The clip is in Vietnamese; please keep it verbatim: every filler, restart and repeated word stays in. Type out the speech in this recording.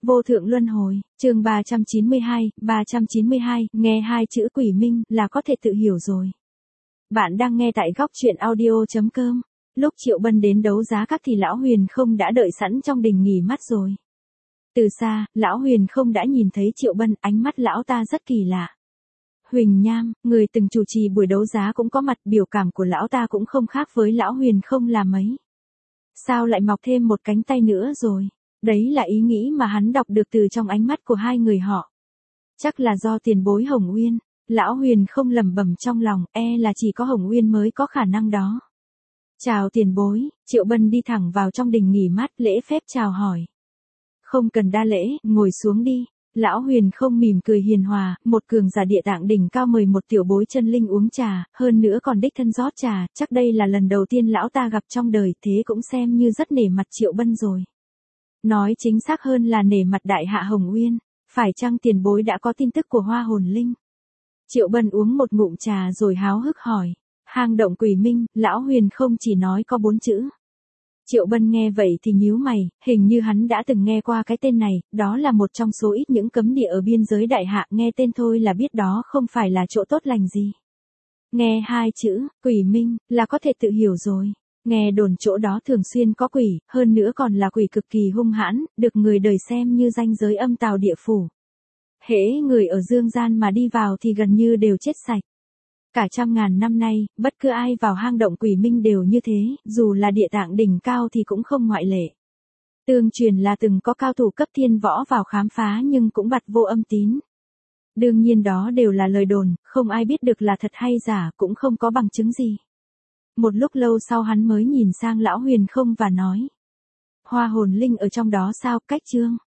Vô thượng luân hồi, chương ba trăm chín mươi hai, ba trăm chín mươi hai, nghe hai chữ quỷ minh là có thể tự hiểu rồi. Bạn đang nghe tại góc truyện audio chấm com. Lúc Triệu Bân đến đấu giá các thì Lão Huyền không đã đợi sẵn trong đình nghỉ mắt rồi. Từ xa, Lão Huyền không đã nhìn thấy Triệu Bân, ánh mắt lão ta rất kỳ lạ. Huỳnh Nham, người từng chủ trì buổi đấu giá cũng có mặt, biểu cảm của lão ta cũng không khác với Lão Huyền không là mấy. Sao lại mọc thêm một cánh tay nữa rồi? Đấy là ý nghĩ mà hắn đọc được từ trong ánh mắt của hai người họ. Chắc là do tiền bối Hồng Uyên. Lão Huyền không lẩm bẩm trong lòng, e là chỉ có Hồng Uyên mới có khả năng đó. Chào tiền bối, Triệu Bân đi thẳng vào trong đình nghỉ mát, lễ phép chào hỏi. Không cần đa lễ, ngồi xuống đi. Lão Huyền không mỉm cười hiền hòa, một cường giả địa tạng đỉnh cao mời một tiểu bối chân linh uống trà, hơn nữa còn đích thân rót trà, chắc đây là lần đầu tiên lão ta gặp trong đời, thế cũng xem như rất nể mặt Triệu Bân rồi. Nói chính xác hơn là nể mặt đại hạ Hồng Uyên, phải chăng tiền bối đã có tin tức của Hoa Hồn Linh? Triệu Bân uống một ngụm trà rồi háo hức hỏi. Hang động quỷ minh, Lão Huyền không chỉ nói có bốn chữ. Triệu Bân nghe vậy thì nhíu mày, hình như hắn đã từng nghe qua cái tên này, đó là một trong số ít những cấm địa ở biên giới đại hạ, nghe tên thôi là biết đó không phải là chỗ tốt lành gì. Nghe hai chữ, quỷ minh, là có thể tự hiểu rồi. Nghe đồn chỗ đó thường xuyên có quỷ, hơn nữa còn là quỷ cực kỳ hung hãn, được người đời xem như ranh giới âm tào địa phủ. Hễ người ở dương gian mà đi vào thì gần như đều chết sạch. Cả trăm ngàn năm nay, bất cứ ai vào hang động quỷ minh đều như thế, dù là địa tạng đỉnh cao thì cũng không ngoại lệ. Tương truyền là từng có cao thủ cấp thiên võ vào khám phá nhưng cũng bặt vô âm tín. Đương nhiên đó đều là lời đồn, không ai biết được là thật hay giả, cũng không có bằng chứng gì. Một lúc lâu sau hắn mới nhìn sang Lão Huyền không và nói. Hoa Hồn Linh ở trong đó sao, cách chương?